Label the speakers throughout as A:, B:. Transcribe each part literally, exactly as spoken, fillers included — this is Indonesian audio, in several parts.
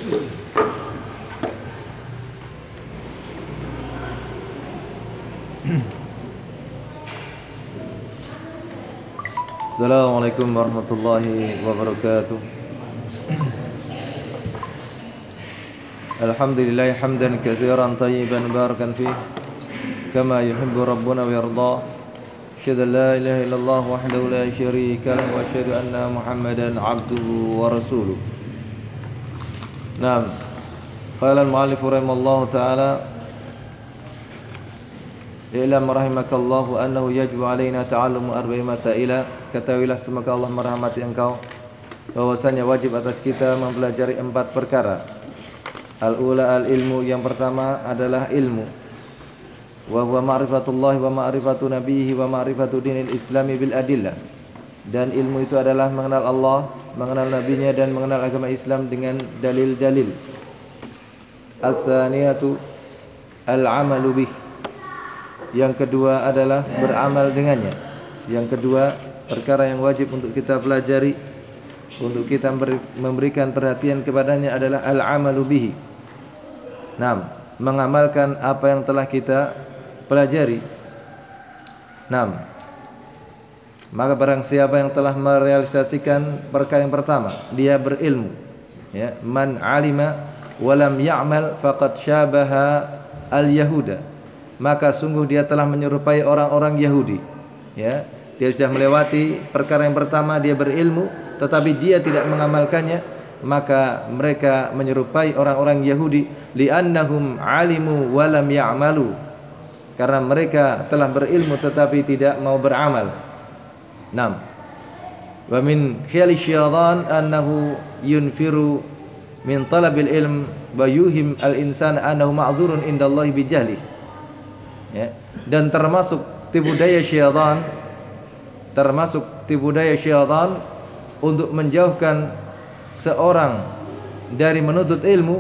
A: Assalamualaikum warahmatullahi wabarakatuh. Alhamdulillah hamdan katsiran tayyiban barakan fih kama yuhibbu rabbuna wa yarda. Asyhadu an la ilaha illallah wahdahu la syarika lahu wa asyhadu anna Muhammadan abduhu wa rasuluh. Naam. Qala al-mu'allif rahimallahu ta'ala Ilam rahimakallahu annahu yajibu alaina ta'allumu arba'i masaila. Ketahuilah semoga Allah merahmati engkau bahwasanya wajib atas kita mempelajari empat perkara. Al-ula al-ilmu, yang pertama adalah ilmu. Wa huwa ma'rifatullah wa ma'rifatu nabiyhi wa ma'rifatu dinil islami bil adillah. Dan ilmu itu adalah mengenal Allah, mengenal nabinya dan mengenal agama Islam dengan dalil-dalil. Al-thaniyatu al-amalu bih. Yang kedua adalah beramal dengannya. Yang kedua, perkara yang wajib untuk kita pelajari, untuk kita memberikan perhatian kepadanya adalah al-amalu bihi. Naam, mengamalkan apa yang telah kita pelajari. Naam. Maka barang siapa yang telah merealisasikan perkara yang pertama, dia berilmu. Ya, man alima wa lam ya'mal faqad syabaha al-yahuda. Maka sungguh dia telah menyerupai orang-orang Yahudi. Ya, dia sudah melewati perkara yang pertama, dia berilmu tetapi dia tidak mengamalkannya, maka mereka menyerupai orang-orang Yahudi, li'annahum alimu wa lam ya'malu. Karena mereka telah berilmu tetapi tidak mau beramal. Naam. Wa min khiyali syaitan annahu yunfiru min talabil ilm wa yuhim al-insan annahu ma'dzurun indallahi bijahlih. Ya. Dan termasuk tipu daya syaitan, termasuk tipu daya syaitan untuk menjauhkan seorang dari menuntut ilmu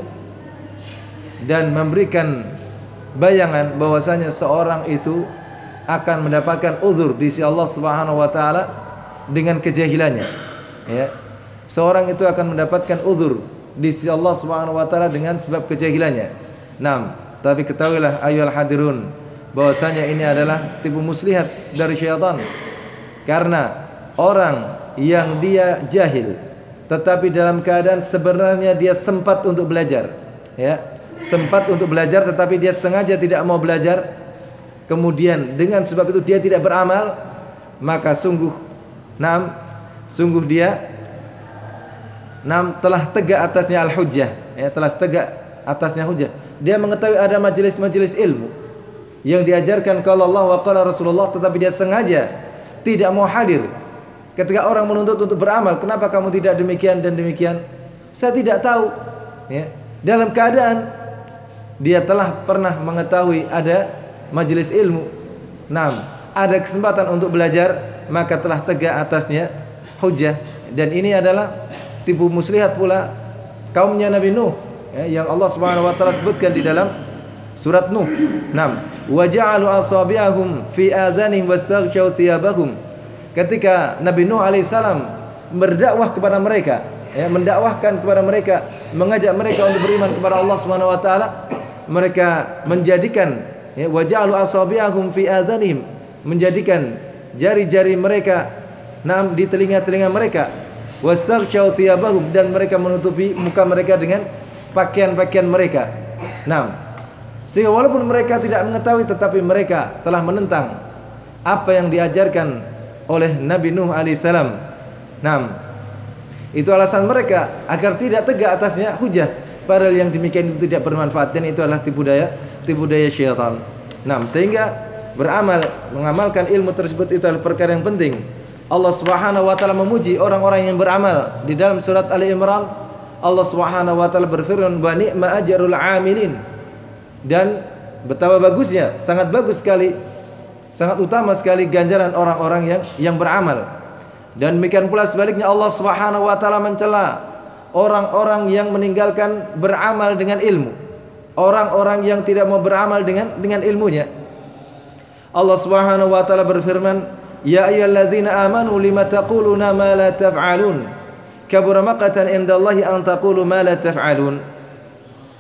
A: dan memberikan bayangan bahwasanya seorang itu akan mendapatkan uzur di sisi Allah Subhanahu wa taala dengan kejahilannya. Ya. Seorang itu akan mendapatkan uzur di sisi Allah Subhanahu wa taala dengan sebab kejahilannya. Naam, tapi ketahuilah ayyuhal hadirun bahwasanya ini adalah tipu muslihat dari syaitan. Karena orang yang dia jahil tetapi dalam keadaan sebenarnya dia sempat untuk belajar, ya, sempat untuk belajar tetapi dia sengaja tidak mau belajar, kemudian dengan sebab itu dia tidak beramal, maka sungguh nam sungguh dia nam telah tegak atasnya al-hujjah, ya, telah tegak atasnya hujjah. Dia mengetahui ada majelis-majelis ilmu yang diajarkan kalau Allah wa qala Rasulullah, tetapi dia sengaja tidak mau hadir. Ketika orang menuntut untuk beramal, kenapa kamu tidak demikian dan demikian? Saya tidak tahu. Ya. Dalam keadaan dia telah pernah mengetahui ada majelis ilmu, nah, ada kesempatan untuk belajar, maka telah tegak atasnya hujjah. Dan ini adalah tipu muslihat pula kaumnya Nabi Nuh, ya, yang Allah Subhanahu wa taala sebutkan di dalam surat Nuh. Naam, wa ja'alu asabi'ahum fi adhanihim wastaghshaw thiyabahum. Ketika Nabi Nuh alaihissalam berdakwah kepada mereka, ya, mendakwahkan kepada mereka, mengajak mereka untuk beriman kepada Allah Subhanahu wa taala, mereka menjadikan, ya, wa ja'alu asabi'ahum fi adhanihim, menjadikan jari-jari mereka naam di telinga-telinga mereka, wastaghshaw thiyabahum, dan mereka menutupi muka mereka dengan pakaian-pakaian mereka. Naam, sehingga walaupun mereka tidak mengetahui tetapi mereka telah menentang apa yang diajarkan oleh Nabi Nuh alaihissalam. Naam, itu alasan mereka agar tidak tegak atasnya hujah, padahal yang demikian itu tidak bermanfaat, dan itu adalah tipu daya tipu daya syaitan. Naam, sehingga beramal, mengamalkan ilmu tersebut itu adalah perkara yang penting. Allah Subhanahu wa taala memuji orang-orang yang beramal di dalam surat Ali Imran. Allah Subhanahu wa taala berfirman, "Wa ni'ma ajrul 'amilin." Dan betapa bagusnya, sangat bagus sekali, sangat utama sekali ganjaran orang-orang yang yang beramal. Dan demikian pula sebaliknya, Allah Subhanahu wa taala mencela orang-orang yang meninggalkan beramal dengan ilmu, orang-orang yang tidak mau beramal dengan dengan ilmunya. Allah Subhanahu wa taala berfirman, "Ya ayyuhalladzina amanu lima taquluna ma la taf'alun? Kabura maqatan indallahi an taqulu ma la taf'alun."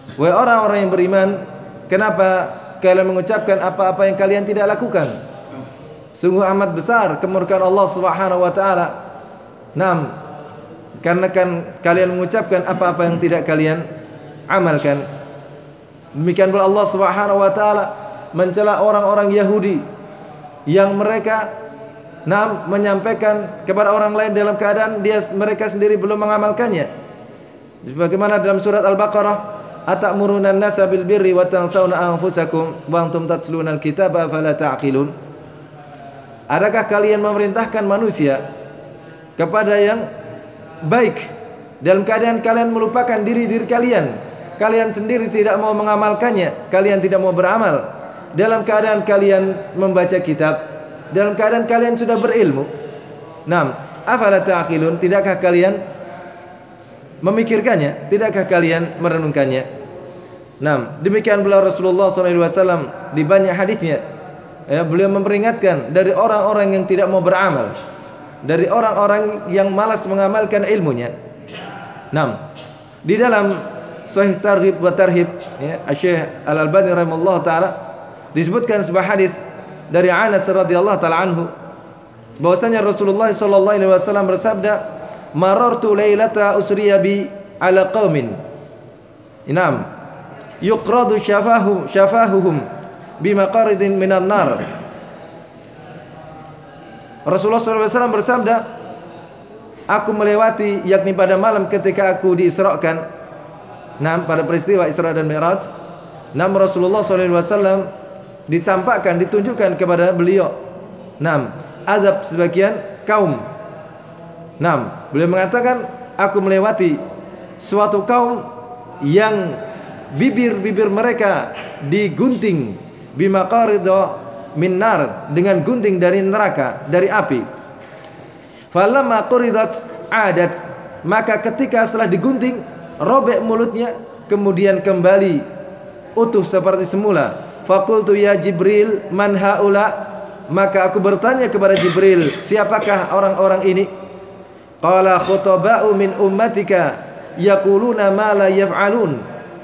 A: Wahai orang-orang yang beriman, kenapa kalian mengucapkan apa-apa yang kalian tidak lakukan? Sungguh amat besar kemurkaan Allah Subhanahu wa taala. Naam, karena kan kalian mengucapkan apa-apa yang tidak kalian amalkan. Demikian pula Allah Subhanahu wa taala mencela orang-orang Yahudi yang mereka naam menyampaikan kepada orang lain dalam keadaan dia mereka sendiri belum mengamalkannya. Sebagaimana dalam surat Al-Baqarah, atamuruna an-nasa bil birri wa tansawna anfusakum wa antum tatluna al-kitaba afala ta'qilun. Adakah kalian memerintahkan manusia kepada yang baik dalam keadaan kalian melupakan diri-diri kalian? Kalian sendiri tidak mau mengamalkannya, kalian tidak mau beramal. Dalam keadaan kalian membaca kitab, dalam keadaan kalian sudah berilmu. Naam, afala ta'qilun, tidakkah kalian memikirkannya? Tidakkah kalian merenungkannya? Naam, demikian pula Rasulullah shallallahu alaihi wasallam di banyak hadisnya, ya, beliau memperingatkan dari orang-orang yang tidak mau beramal, dari orang-orang yang malas mengamalkan ilmunya. Naam, di dalam Sahih Targhib wa Tarhib, ya, Syekh Al-Albani rahimahullah taala disebutkan sebuah hadis dari Anas radhiyallahu taala anhu bahwasanya Rasulullah sallallahu alaihi wasallam bersabda, "Marartu lailata usriya bi ala qaumin." Inam, yuqradu syafahum syafahuhum bimaqaridin minan nar. Rasulullah sallallahu alaihi wasallam bersabda, aku melewati, yakni pada malam ketika aku diisrakan, nah pada peristiwa Isra dan Mi'raj, nah Rasulullah sallallahu alaihi wasallam ditampakkan, ditunjukkan kepada beliau, nah azab sebagian kaum. Nah beliau mengatakan, aku melewati suatu kaum yang bibir-bibir mereka digunting bimaqaridha min nar, dengan gunting dari neraka, dari api. Falamma quridat adat, maka ketika setelah digunting robek mulutnya, kemudian kembali utuh seperti semula. Faqultu ya Jibril man haula, maka aku bertanya kepada Jibril, siapakah orang-orang ini? Qala khutaba'u min ummatika yaquluna ma la yaf'alun.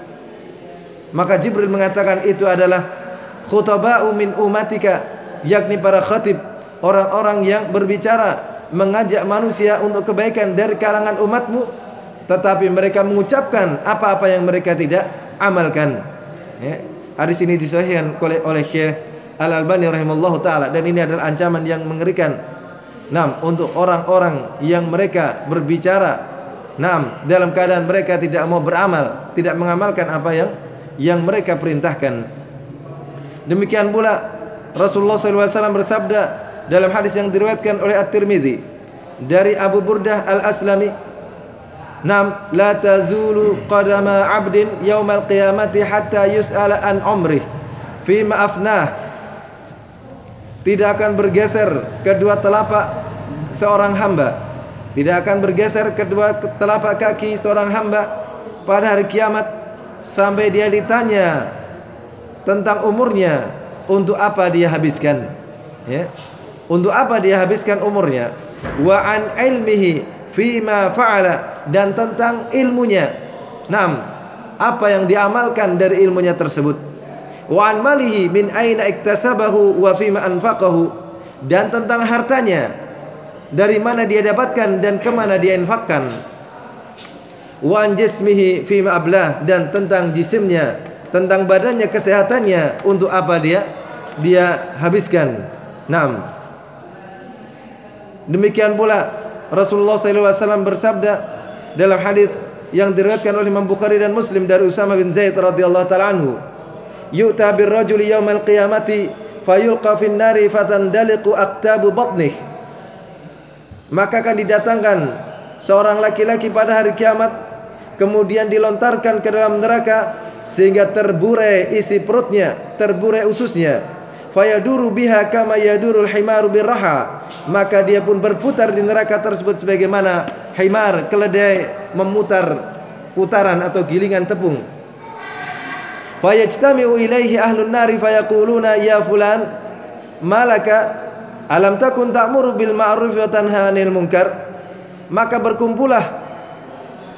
A: Maka Jibril mengatakan itu adalah khutaba'u min ummatika, yakni para khatib, orang-orang yang berbicara mengajak manusia untuk kebaikan dari kalangan umatmu, tetapi mereka mengucapkan apa-apa yang mereka tidak amalkan. Ya. Hadis ini disahihkan oleh oleh Syekh Al-Albani rahimahullahu taala, dan ini adalah ancaman yang mengerikan. Naam, untuk orang-orang yang mereka berbicara, naam, dalam keadaan mereka tidak mau beramal, tidak mengamalkan apa yang yang mereka perintahkan. Demikian pula Rasulullah sallallahu alaihi wasallam bersabda dalam hadis yang diriwayatkan oleh At-Tirmidzi dari Abu Burdah Al-Aslami, nam la tazulu qadama 'abdin yaumal qiyamati hatta yus'ala an umrih fima afnah. Tidak akan bergeser kedua telapak seorang hamba, tidak akan bergeser kedua telapak kaki seorang hamba pada hari kiamat sampai dia ditanya tentang umurnya, untuk apa dia habiskan, ya, untuk apa dia habiskan umurnya, wa an ilmihi fima fa'ala, dan tentang ilmunya, nam, apa yang diamalkan dari ilmunya tersebut, wa an malihi min aina iktasabahu wa fima anfaqahu, dan tentang hartanya, dari mana dia dapatkan dan kemana dia infakkan, wa an jismihi fima ablah, dan tentang jisimnya, tentang badannya, kesehatannya, untuk apa dia dia habiskan. Nam. Demikian pula Rasulullah sallallahu alaihi wasallam bersabda dalam hadis yang diriwayatkan oleh Imam Bukhari dan Muslim dari Usama bin Zaid radhiyallahu taala anhu, yu'ta bir rajuli yaumal qiyamati fayulqa fin nari fatandaliqu aqtabu batnih. Maka akan didatangkan seorang laki-laki pada hari kiamat, kemudian dilontarkan ke dalam neraka sehingga terburai isi perutnya, terburai ususnya. Fayaduru biha kama yadurul himaru birraha, maka dia pun berputar di neraka tersebut sebagaimana himar, keledai, memutar putaran atau gilingan tepung. Fayajtami'u ilaihi ahlun nari fayaquluna ya fulan malaka alam takun ta'muru bil ma'ruf wa tanha 'anil munkar. Maka berkumpullah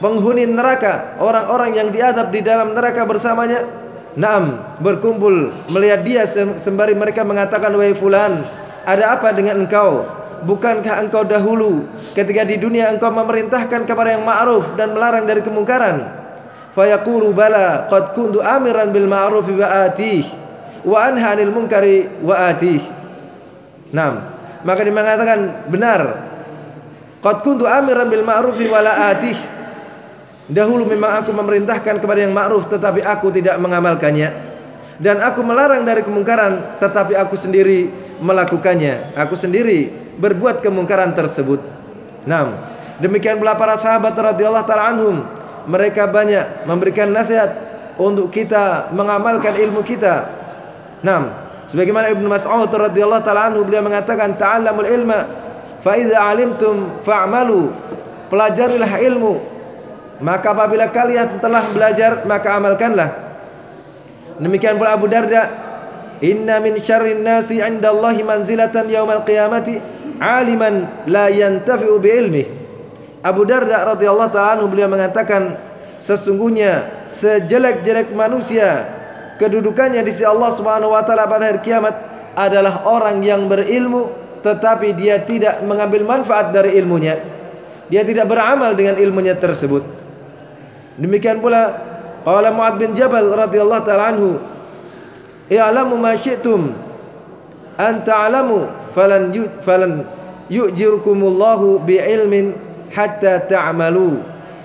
A: penghuni neraka, orang-orang yang diadab di dalam neraka bersamanya, naam, berkumpul melihat dia sembari mereka mengatakan, wahai fulan, ada apa dengan engkau? Bukankah engkau dahulu ketika di dunia engkau memerintahkan kepada yang ma'ruf dan melarang dari kemungkaran? Fayaqulu bala qad kuntu amiran bil ma'ruf wa atih wa anha 'anil munkari wa atih. Naam, maka dia mengatakan, benar, qad kuntu amiran bil ma'ruf wa la atih. Dahulu memang aku memerintahkan kepada yang ma'ruf tetapi aku tidak mengamalkannya, dan aku melarang dari kemungkaran tetapi aku sendiri melakukannya, aku sendiri berbuat kemungkaran tersebut. Naam, demikian pula para sahabat radhiyallahu taala anhum, mereka banyak memberikan nasihat untuk kita mengamalkan ilmu kita. Naam, sebagaimana Ibnu Mas'ud radhiyallahu taala anhu, beliau mengatakan, ta'allamul ilma fa idza 'alimtum fa'malu. Pelajarilah ilmu, maka apabila kalian telah belajar maka amalkanlah. Demikian pula Abu Darda, inna min syarrin nasi 'indallahi manzilatan yaumal qiyamati 'aliman la yantafi'u bi ilmih. Abu Darda radhiyallahu ta'ala anhu, beliau mengatakan, sesungguhnya sejelek-jelek manusia kedudukannya di sisi Allah Subhanahu wa taala pada hari kiamat adalah orang yang berilmu tetapi dia tidak mengambil manfaat dari ilmunya. Dia tidak beramal dengan ilmunya tersebut. Demikian pula qala Mu'adz bin Jabal radhiyallahu ta'ala anhu, i'lamu ma syi'tum an ta'lamu falan yu, falan yu'jirukumullahu bi'ilmin hatta ta'malu.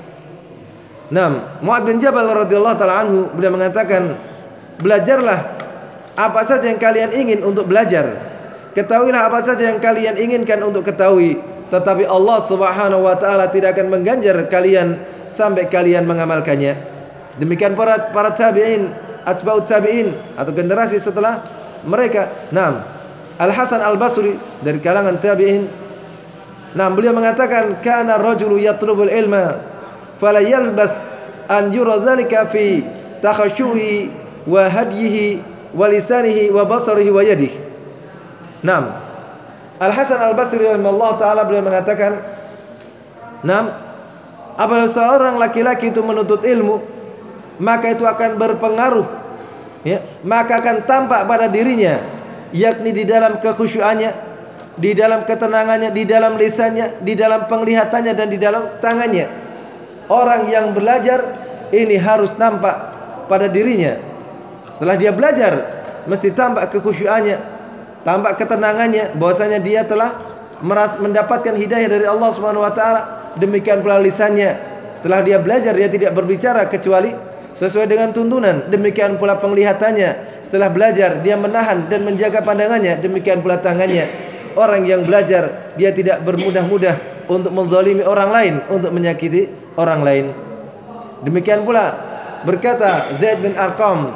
A: Naam, Mu'adz bin Jabal radhiyallahu ta'ala anhu, beliau mengatakan, belajarlah apa saja yang kalian ingin untuk belajar, ketahuilah apa saja yang kalian inginkan untuk ketahui, tetapi Allah Subhanahu wa taala tidak akan mengganjar kalian sampai kalian mengamalkannya. Demikian para para tabi'in, atba'ut tabi'in atau generasi setelah mereka. Naam, Al Hasan Al Basri dari kalangan tabi'in, naam, beliau mengatakan, kana rajulu yatlubul ilma fala yalbath an yura dzalika fi takhashuhi wa hadyihi wa lisanihi wa basarihi wa yadihi. Naam, Al Hasan Al Basri rahimahullah taala, beliau mengatakan, naam, apabila seorang laki-laki itu menuntut ilmu, maka itu akan berpengaruh, ya, maka akan tampak pada dirinya, yakni di dalam kekhusyuannya, di dalam ketenangannya, di dalam lisannya, di dalam penglihatannya, dan di dalam tangannya. Orang yang belajar ini harus nampak pada dirinya. Setelah dia belajar, mesti tampak kekhusyuannya, tampak ketenangannya, bahwasanya dia telah meras, mendapatkan hidayah dari Allah Subhanahu wa taala. Demikian pula lisannya, setelah dia belajar dia tidak berbicara kecuali sesuai dengan tuntunan. Demikian pula penglihatannya, setelah belajar dia menahan dan menjaga pandangannya. Demikian pula tangannya, orang yang belajar dia tidak bermudah-mudah untuk menzalimi orang lain, untuk menyakiti orang lain. Demikian pula berkata Zaid bin Arqam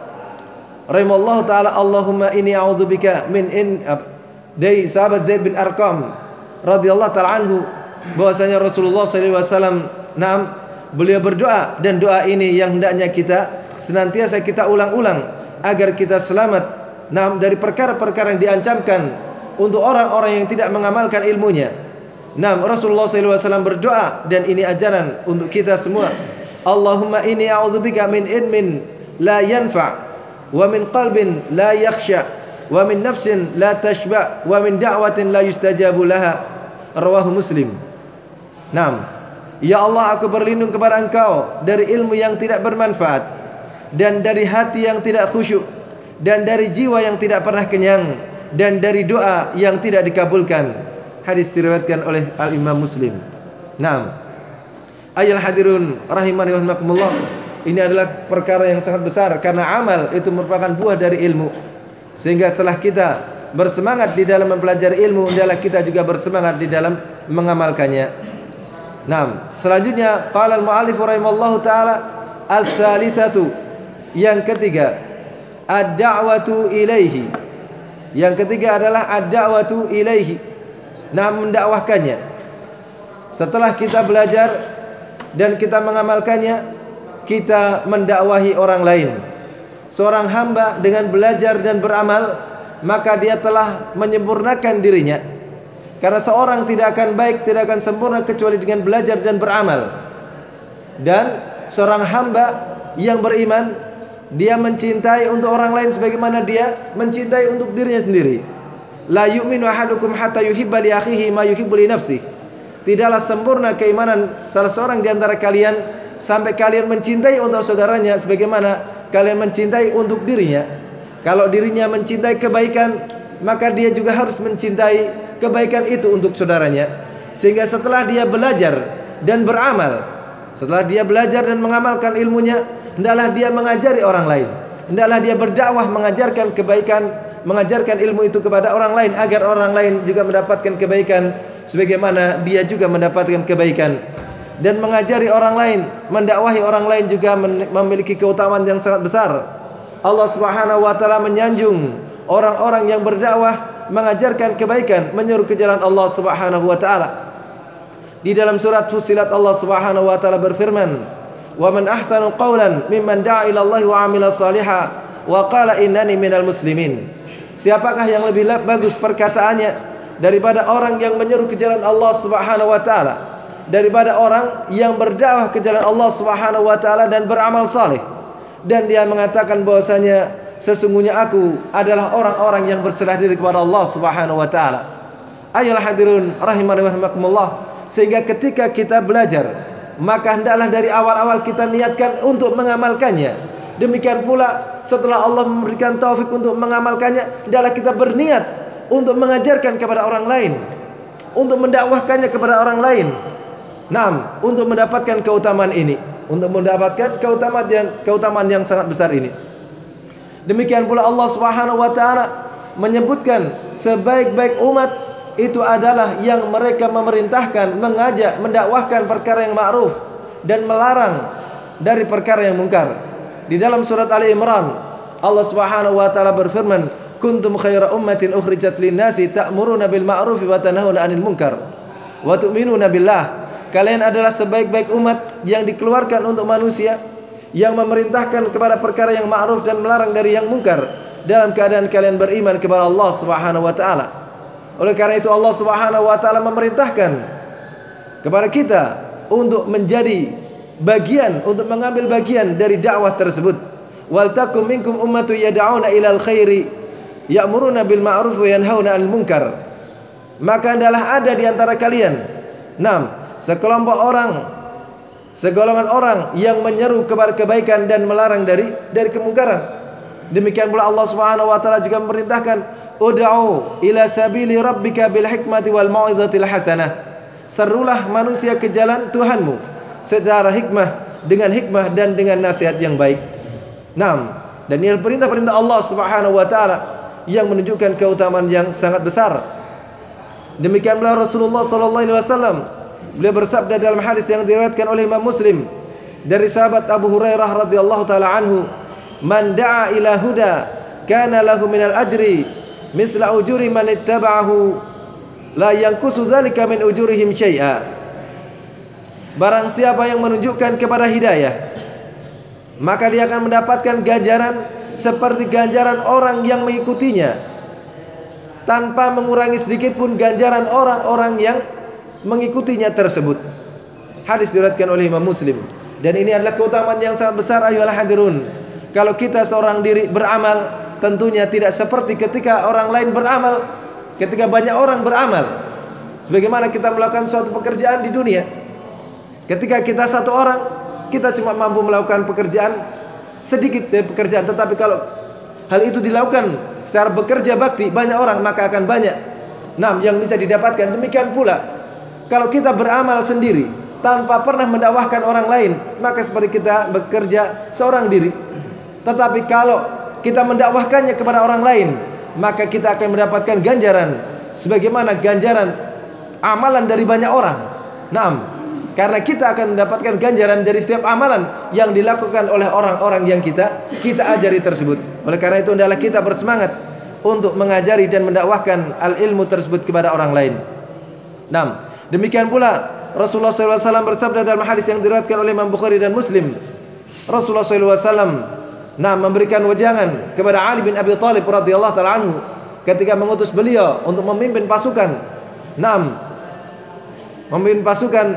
A: rahimallahu taala, Allahumma inni a'udzubika min in, dari sahabat Zaid bin Arqam radhiyallahu taala anhu, bahwasanya Rasulullah sallallahu alaihi wasallam, naam, beliau berdoa, dan doa ini yang hendaknya kita senantiasa kita ulang-ulang agar kita selamat, naam, dari perkara-perkara yang diancamkan untuk orang-orang yang tidak mengamalkan ilmunya. Naam, Rasulullah sallallahu alaihi wasallam berdoa, dan ini ajaran untuk kita semua. Allahumma inni a'udzubika min ilmin la yanfa' wa min qalbin la yakhsha wa min nafsin la tashba wa min da'watin la yustajabu laha. Rawahu Muslim. Naam, ya Allah, aku berlindung kepada Engkau dari ilmu yang tidak bermanfaat, dan dari hati yang tidak khusyuk, dan dari jiwa yang tidak pernah kenyang, dan dari doa yang tidak dikabulkan. Hadis diriwayatkan oleh Al-Imam Muslim. Naam, ayol hadirun rahimani wa rahimakumullah, ini adalah perkara yang sangat besar, karena amal itu merupakan buah dari ilmu. Sehingga setelah kita bersemangat di dalam mempelajari ilmu, hendaklah kita juga bersemangat di dalam mengamalkannya. Naam, selanjutnya qala al-mu'allif rahimallahu taala, al-thalitsatu, yang ketiga, ad-da'watu ilaihi. Yang ketiga adalah ad-da'watu ilaihi, naam, mendakwahkannya. Setelah kita belajar dan kita mengamalkannya, kita mendakwahi orang lain. Seorang hamba dengan belajar dan beramal, maka dia telah menyempurnakan dirinya. Karena seorang tidak akan baik, tidak akan sempurna kecuali dengan belajar dan beramal. Dan seorang hamba yang beriman, dia mencintai untuk orang lain sebagaimana dia mencintai untuk dirinya sendiri. La yu'minu ahadukum hatta yuhibba li akhihi ma yuhibbu li nafsihi. Tidaklah sempurna keimanan salah seorang di antara kalian sampai kalian mencintai untuk saudaranya sebagaimana kalian mencintai untuk dirinya. Kalau dirinya mencintai kebaikan, maka dia juga harus mencintai kebaikan itu untuk saudaranya. Sehingga setelah dia belajar dan beramal, setelah dia belajar dan mengamalkan ilmunya, hendaklah dia mengajari orang lain. Hendaklah dia berdakwah mengajarkan kebaikan, mengajarkan ilmu itu kepada orang lain agar orang lain juga mendapatkan kebaikan sebagaimana dia juga mendapatkan kebaikan. Dan mengajari orang lain, mendakwahi orang lain juga memiliki keutamaan yang sangat besar. Allah Subhanahu wa taala menyanjung orang-orang yang berdakwah, mengajarkan kebaikan, menyuruh ke jalan Allah Subhanahu wa taala. Di dalam surat Fussilat Allah Subhanahu wa taala berfirman, "Wa man ahsanu qawlan mimman da'a ila Allah wa 'amila shalihan wa qala innani minal muslimin." Siapakah yang lebih bagus perkataannya daripada orang yang menyeru ke jalan Allah Subhanahu wa taala, daripada orang yang berdakwah ke jalan Allah Subhanahu wa taala dan beramal saleh, dan dia mengatakan bahwasanya sesungguhnya aku adalah orang-orang yang berserah diri kepada Allah Subhanahu wa taala. Ayolah hadirun rahimani wa rahimakumullah. Sehingga ketika kita belajar, maka hendaklah dari awal-awal kita niatkan untuk mengamalkannya. Demikian pula setelah Allah memberikan taufik untuk mengamalkannya, hendaklah kita berniat untuk mengajarkan kepada orang lain, untuk mendakwahkannya kepada orang lain. Naam, untuk mendapatkan keutamaan ini, untuk mendapatkan keutamaan yang keutamaan yang sangat besar ini. Demikian pula Allah Subhanahu wa taala menyebutkan sebaik-baik umat itu adalah yang mereka memerintahkan, mengajak, mendakwahkan perkara yang ma'ruf dan melarang dari perkara yang mungkar. Di dalam surat Ali Imran, Allah Subhanahu wa taala berfirman, "Kuntum khaira ummatin ukhrijat lin-nasi ta'muruna bil ma'ruf wa tanhauna 'anil munkar wa tu'minuna billah." Kalian adalah sebaik-baik umat yang dikeluarkan untuk manusia, yang memerintahkan kepada perkara yang ma'ruf dan melarang dari yang mungkar, dalam keadaan kalian beriman kepada Allah Subhanahu wa taala. Oleh karena itu Allah Subhanahu wa taala memerintahkan kepada kita untuk menjadi bagian, untuk mengambil bagian dari dakwah tersebut. Wal takum minkum ummatun yad'una ilal khairi ya'muruna bil ma'ruf wa yanhauna 'anil munkar. Maka adalah ada di antara kalian, enam, sekelompok orang, segolongan orang yang menyeru kepada kebaikan dan melarang dari dari kemungkaran. Demikian pula Allah Subhanahu wa taala juga memerintahkan, "Ud'u ila sabili rabbika bil hikmati wal mau'izatil hasanah." Serulah manusia ke jalan Tuhanmu secara hikmah, dengan hikmah dan dengan nasihat yang baik. Naam, dan ini perintah-perintah Allah Subhanahu wa taala yang menunjukkan keutamaan yang sangat besar. Demikian pula Rasulullah sallallahu alaihi wasallam, beliau bersabda dalam hadis yang diriwayatkan oleh Imam Muslim dari sahabat Abu Hurairah radhiyallahu taala anhu, "Man da'a ila huda kana lahu minal ajri misla ujuri man ittaba'ahu la yanqusu dzalika min ujurihim syai'a." Barang siapa yang menunjukkan kepada hidayah, maka dia akan mendapatkan ganjaran seperti ganjaran orang yang mengikutinya, tanpa mengurangi sedikit pun ganjaran orang-orang yang mengikutinya tersebut. Hadis diriwayatkan oleh Imam Muslim. Dan ini adalah keutamaan yang sangat besar ayyuhal hadirun. Kalau kita seorang diri beramal, tentunya tidak seperti ketika orang lain beramal, ketika banyak orang beramal. Sebagaimana kita melakukan suatu pekerjaan di dunia, ketika kita satu orang, kita cuma mampu melakukan pekerjaan sedikit dari pekerjaan. Tetapi kalau hal itu dilakukan secara bekerja bakti banyak orang, maka akan banyak nah yang bisa didapatkan. Demikian pula kalau kita beramal sendiri tanpa pernah mendakwahkan orang lain, maka seperti kita bekerja seorang diri. Tetapi kalau kita mendakwahkannya kepada orang lain, maka kita akan mendapatkan ganjaran sebagaimana ganjaran amalan dari banyak orang. Naam, karena kita akan mendapatkan ganjaran dari setiap amalan yang dilakukan oleh orang-orang yang kita kita ajari tersebut. Oleh karena itu hendaklah kita bersemangat untuk mengajari dan mendakwahkan al-ilmu tersebut kepada orang lain. Naam, demikian pula Rasulullah shallallahu alaihi wasallam bersabda dalam hadis yang diriwayatkan oleh Imam Bukhari dan Muslim. Rasulullah shallallahu alaihi wasallam nah memberikan wejangan kepada Ali bin Abi Thalib radhiyallahu taala anhu ketika mengutus beliau untuk memimpin pasukan. Naam, memimpin pasukan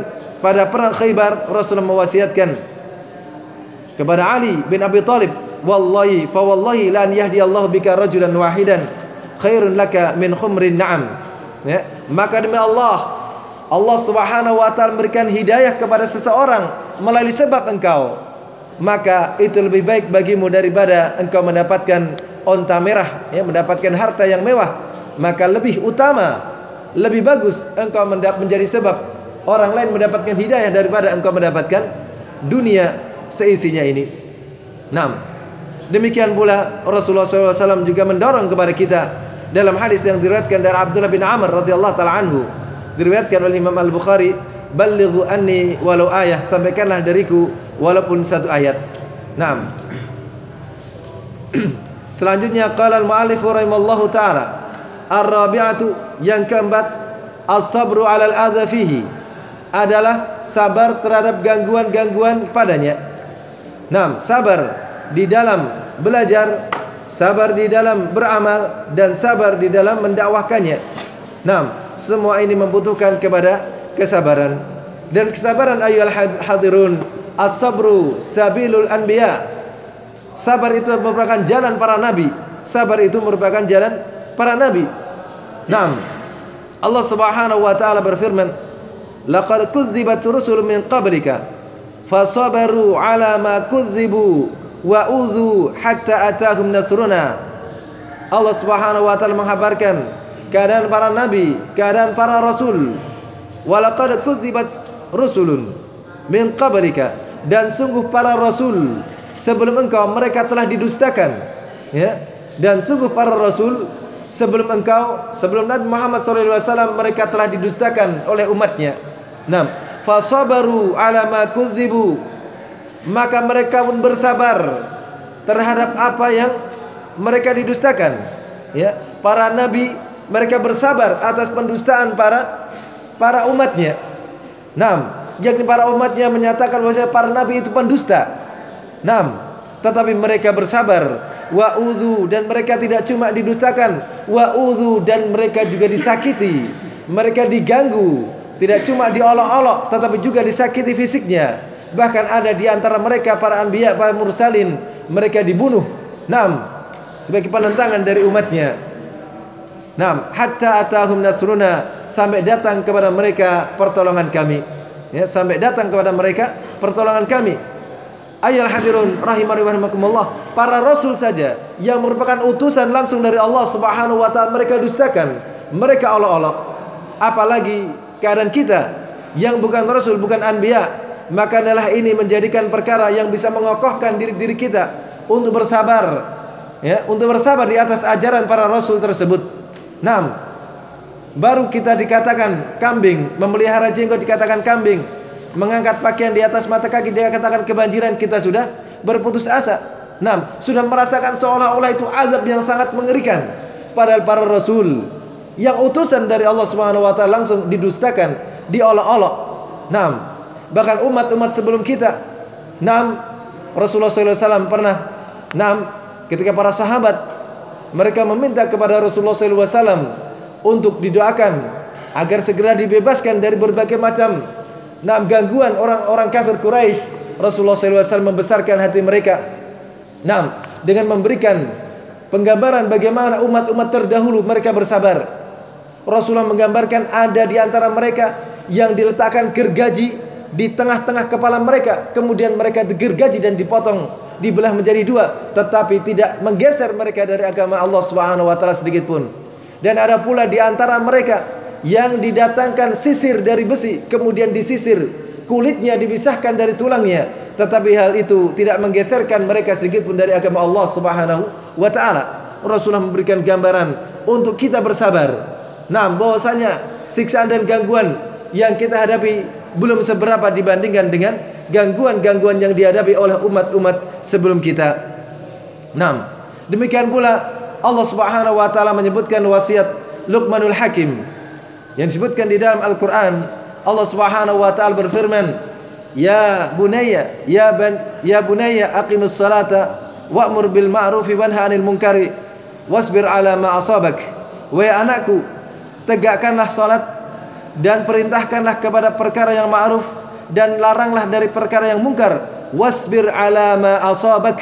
A: pada perang Khaybar Rasulullah mewasiatkan kepada Ali bin Abi Thalib, wallahi fa wallahi la an yahdiyallahu bika rajulan wahidan khairun laka min khumrin na'am. Ya, maka demi Allah, Allah Subhanahu wa taala memberikan hidayah kepada seseorang melalui sebab engkau, maka itu lebih baik bagimu daripada engkau mendapatkan onta merah, ya, mendapatkan harta yang mewah. Maka lebih utama, lebih bagus engkau menjadi sebab orang lain mendapatkan hidayah daripada engkau mendapatkan dunia seisinya ini. Nah, demikian pula Rasulullah shallallahu alaihi wasallam juga mendorong kepada kita dalam hadis yang diriwayatkan dari Abdullah bin Amr radhiyallahu taala anhu, diriwayatkan oleh Imam Al-Bukhari, "Ballighu anni walau ayah," sampaikanlah dariku walaupun satu ayat. Naam. Selanjutnya qala al-mu'allif rahimallahu taala, ar-rabi'atu, yang keempat, as-sabru 'alal adza fihi, adalah sabar terhadap gangguan-gangguan padanya. Naam, sabar di dalam belajar, sabar di dalam beramal, dan sabar di dalam mendakwahkannya. Naam, semua ini membutuhkan kepada kesabaran. Dan kesabaran ayyuhal hadirun, as-sabru sabilul anbiya. Sabar itu merupakan jalan para nabi. Sabar itu merupakan jalan para nabi. Naam, Allah Subhanahu wa taala berfirman, laqad kudzibat rusulun min qablika fasabaru ala ma kudzibu wa udzu hatta atahum nasruna. Allah Subhanahu wa taala menghabarkan keadaan para nabi, keadaan para rasul. Walaqad kudzibat rusulun min qablika, dan sungguh para rasul sebelum engkau mereka telah didustakan, ya. Dan sungguh para rasul sebelum engkau, sebelum Nabi Muhammad shallallahu alaihi wasallam, mereka telah didustakan oleh umatnya. Nah, fasabaru ala ma kudzibu, maka mereka pun bersabar terhadap apa yang mereka didustakan, ya. Para nabi mereka bersabar atas pendustaan para para umatnya. Nah, yakni para umatnya menyatakan bahwa para nabi itu pendusta. Nah, tetapi mereka bersabar. Wa udzu, dan mereka tidak cuma didustakan, wa udzu, dan mereka juga disakiti, mereka diganggu, tidak cuma diolok-olok tetapi juga disakiti fisiknya. Bahkan ada di antara mereka para anbiya, para mursalin, mereka dibunuh. Naam, sebagai penentangan dari umatnya. Naam, hatta atahum nasruna, sampai datang kepada mereka pertolongan kami. Ya, sampai datang kepada mereka pertolongan kami. Ayyuhal hadirun rahimani wa rahimakumullah, para rasul saja yang merupakan utusan langsung dari Allah Subhanahu wa taala mereka dustakan, mereka olok-olok. Apalagi keadaan kita yang bukan rasul, bukan anbiya. Maka adalah ini menjadikan perkara yang bisa mengokohkan diri-diri kita untuk bersabar, ya, untuk bersabar di atas ajaran para rasul tersebut. Naam, baru kita dikatakan kambing, memelihara jenggot dikatakan kambing, mengangkat pakaian di atas mata kaki dikatakan kebanjiran, kita sudah berputus asa. Nah, sudah merasakan seolah-olah itu azab yang sangat mengerikan. Padahal para rasul yang utusan dari Allah Subhanahu wa taala langsung didustakan, diolok-olok. Nah, bahkan umat-umat sebelum kita. Nah, Rasulullah shallallahu alaihi wasallam pernah, nah, ketika para sahabat mereka meminta kepada Rasulullah shallallahu alaihi wasallam untuk didoakan agar segera dibebaskan dari berbagai macam Nah, gangguan orang-orang kafir Quraisy, Rasulullah shallallahu alaihi wasallam membesarkan hati mereka. Nah, dengan memberikan penggambaran bagaimana umat-umat terdahulu mereka bersabar. Rasulullah menggambarkan ada di antara mereka yang diletakkan gergaji di tengah-tengah kepala mereka, kemudian mereka digergaji dan dipotong, dibelah menjadi dua, tetapi tidak menggeser mereka dari agama Allah Subhanahu wa taala sedikit pun. Dan ada pula di antara mereka yang didatangkan sisir dari besi, kemudian disisir, kulitnya dipisahkan dari tulangnya, tetapi hal itu tidak menggeserkan mereka sedikit pun dari agama Allah Subhanahu wa taala. Rasulullah memberikan gambaran untuk kita bersabar. Nah, bahwasanya siksaan dan gangguan yang kita hadapi belum seberapa dibandingkan dengan gangguan-gangguan yang dihadapi oleh umat-umat sebelum kita. Nah, demikian pula Allah Subhanahu wa taala menyebutkan wasiat Luqmanul Hakim yang disebutkan di dalam Al-Qur'an. Allah Subhanahu wa taala berfirman, "Ya bunayya, ya ban, ya bunayya aqimus salata wa'mur bil ma'rufi wanha 'anil munkari wasbir 'ala ma asabak." Wahai anakku, tegakkanlah salat dan perintahkanlah kepada perkara yang ma'ruf dan laranglah dari perkara yang mungkar. Wasbir ala ma asabak,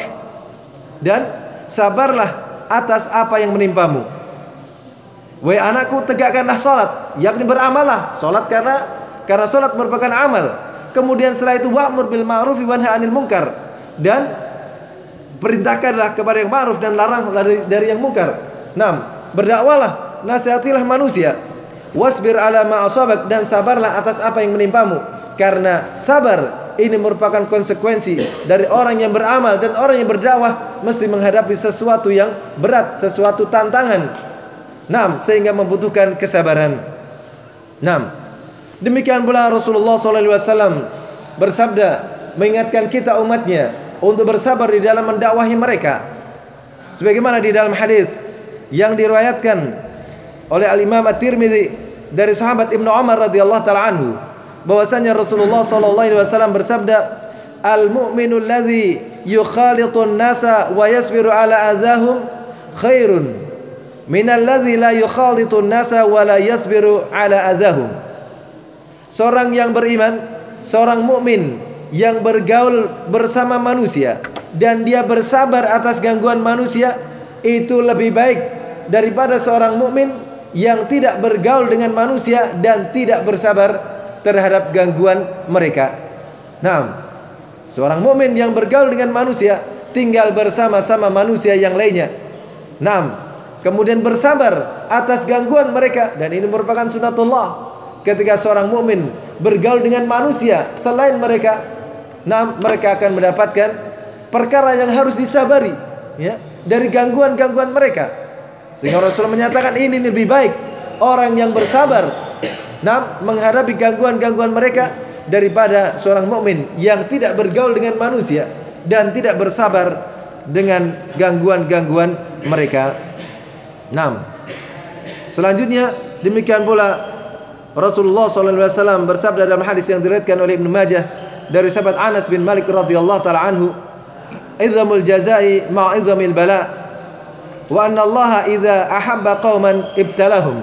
A: dan sabarlah atas apa yang menimpamu. Wahai anakku, tegakkanlah salat, yakni beramallah. Salat karena karena salat merupakan amal. Kemudian setelah itu wa'mur bil ma'ruf wa nahy 'anil munkar, dan perintahkanlah kepada yang ma'ruf dan larang dari, dari yang munkar. enam. Berdakwalah, nasihatilah manusia. Wasbir ala ma asabak, dan sabarlah atas apa yang menimpamu. Karena sabar ini merupakan konsekuensi dari orang yang beramal, dan orang yang berdakwah mesti menghadapi sesuatu yang berat, sesuatu tantangan. enam. Sehingga membutuhkan kesabaran. enam. Demikian pula Rasulullah shallallahu alaihi wasallam bersabda, mengingatkan kita umatnya untuk bersabar di dalam mendakwahi mereka. Sebagaimana di dalam hadis yang diriwayatkan oleh Al-Imam At-Tirmidzi dari sahabat Ibnu Umar radhiyallahu taala anhu, bahwasanya Rasulullah shallallahu alaihi wasallam bersabda, al-mu'minu alladhi yukhalitun nasa wa yasbiru ala adahum khairun minal ladzi la yukhalitun nasa wa la yasbiru ala adahum. Seorang yang beriman, seorang mukmin yang bergaul bersama manusia dan dia bersabar atas gangguan manusia, itu lebih baik daripada seorang mukmin yang tidak bergaul dengan manusia dan tidak bersabar terhadap gangguan mereka. Nah, seorang mukmin yang bergaul dengan manusia tinggal bersama-sama manusia yang lainnya. Nah, kemudian bersabar atas gangguan mereka, dan ini merupakan sunatullah. Ketika seorang mukmin bergaul dengan manusia selain mereka, nah, mereka akan mendapatkan perkara yang harus disabari, ya, dari gangguan-gangguan mereka. Sehingga Rasul menyatakan ini lebih baik orang yang bersabar, nah, menghadapi gangguan-gangguan mereka daripada seorang mukmin yang tidak bergaul dengan manusia dan tidak bersabar dengan gangguan-gangguan mereka. Nah, selanjutnya demikian pula Rasulullah shallallahu alaihi wasallam bersabda dalam hadis yang diriwayatkan oleh Ibnu Majah dari sahabat Anas bin Malik radhiyallahu taala anhu, "Idzamul jazaa'i ma'izamil bala, wa anna Allah idza ahabba qauman ibtalahum."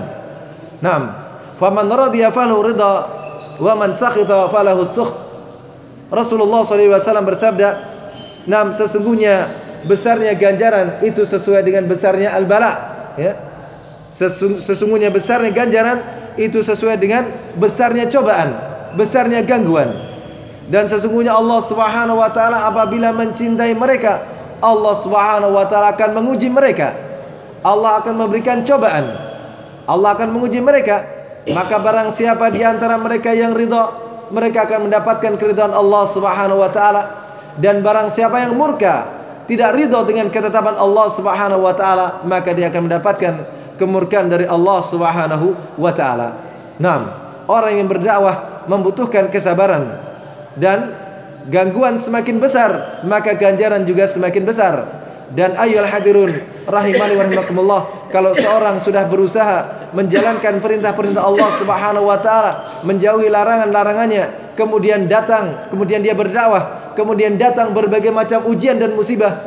A: Naam, faman radiya falahu ridha wa man sakhita falahu sukht. Rasulullah shallallahu alaihi wasallam bersabda, "Naam, sesungguhnya besarnya ganjaran itu sesuai dengan besarnya al-bala." Ya. Sesungguhnya besarnya ganjaran itu sesuai dengan besarnya cobaan, besarnya gangguan. Dan sesungguhnya Allah Subhanahu wa taala apabila mencintai mereka, Allah Subhanahu wa taala akan menguji mereka. Allah akan memberikan cobaan. Allah akan menguji mereka. Maka barang siapa di antara mereka yang ridha, mereka akan mendapatkan keridhaan Allah Subhanahu wa taala. Dan barang siapa yang murka, tidak ridha dengan ketetapan Allah Subhanahu wa taala, maka dia akan mendapatkan kemurkaan dari Allah Subhanahu wa taala. Naam, orang yang berdakwah membutuhkan kesabaran, dan gangguan semakin besar maka ganjaran juga semakin besar. Dan ayyuhal hadirun rahimani wa rahimakumullah, kalau seorang sudah berusaha menjalankan perintah-perintah Allah Subhanahu wa taala, menjauhi larangan-larangannya, kemudian datang, kemudian dia berdakwah, kemudian datang berbagai macam ujian dan musibah,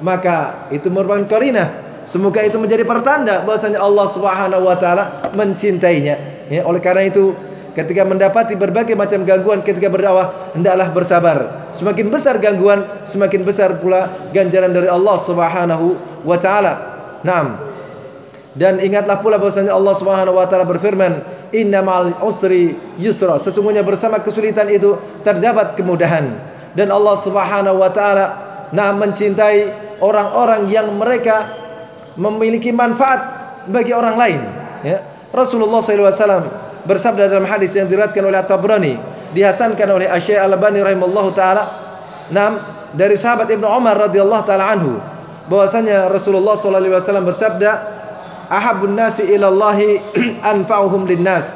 A: maka itu merupakan qarinah. Semoga itu menjadi pertanda bahwasanya Allah Subhanahu wa taala mencintainya. Ya, oleh karena itu, ketika mendapati berbagai macam gangguan ketika berdakwah, hendaklah bersabar. Semakin besar gangguan, semakin besar pula ganjaran dari Allah Subhanahu wa taala. Naam. Dan ingatlah pula bahwasanya Allah Subhanahu wa taala berfirman, "Inna ma'al usri yusra." Sesungguhnya bersama kesulitan itu terdapat kemudahan. Dan Allah Subhanahu wa taala nah mencintai orang-orang yang mereka memiliki manfaat bagi orang lain. Ya. Rasulullah shallallahu alaihi wasallam bersabda dalam hadis yang diriwayatkan oleh At-Tabrani, dihasankan oleh Asy-Syaikh Al-Albani rahimallahu taala, nam dari sahabat Ibnu Umar radhiyallahu taala anhu, bahwasanya Rasulullah shallallahu alaihi wasallam bersabda, "Ahabbun nasi ilallahi anfa'uhum linnas."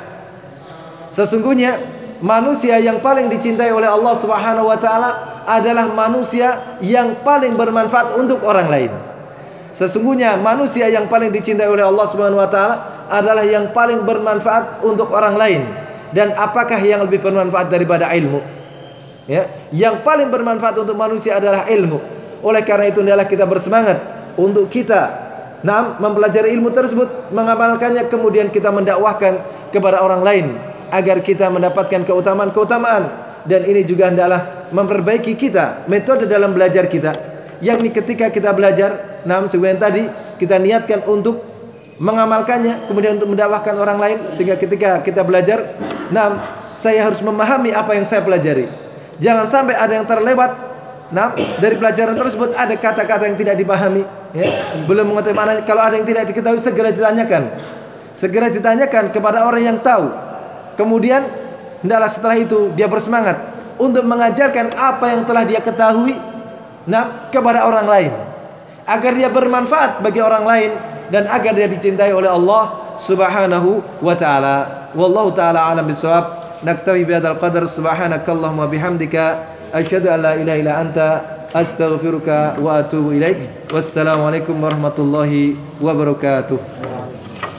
A: Sesungguhnya manusia yang paling dicintai oleh Allah Subhanahu wa taala adalah manusia yang paling bermanfaat untuk orang lain. Sesungguhnya manusia yang paling dicintai oleh Allah Subhanahu wa taala adalah yang paling bermanfaat untuk orang lain. Dan apakah yang lebih bermanfaat daripada ilmu? Ya, yang paling bermanfaat untuk manusia adalah ilmu. Oleh karena itu adalah kita bersemangat untuk kita nah, mempelajari ilmu tersebut, mengamalkannya, kemudian kita mendakwahkan kepada orang lain agar kita mendapatkan keutamaan-keutamaan dan ini juga hendaklah memperbaiki kita metode dalam belajar kita. Yakni ketika kita belajar, nah sebenarnya tadi kita niatkan untuk mengamalkannya, kemudian untuk mendakwahkan orang lain, sehingga ketika kita belajar, nah saya harus memahami apa yang saya pelajari. Jangan sampai ada yang terlewat, nah dari pelajaran tersebut ada kata-kata yang tidak dipahami, ya, belum mengetahui maknanya. Kalau ada yang tidak diketahui, segera ditanyakan, segera ditanyakan kepada orang yang tahu. Kemudian hendaklah setelah itu dia bersemangat untuk mengajarkan apa yang telah dia ketahui, nah kepada orang lain, agar dia bermanfaat bagi orang lain dan agar dia dicintai oleh Allah Subhanahu wa taala. Wallahu taala alam bisawab. Naktafi bihadzal qadar. Subhanakallahumma bihamdika asyhadu an la ilaha illa anta astaghfiruka wa atubu ilaik. Wassalamualaikum warahmatullahi wabarakatuh.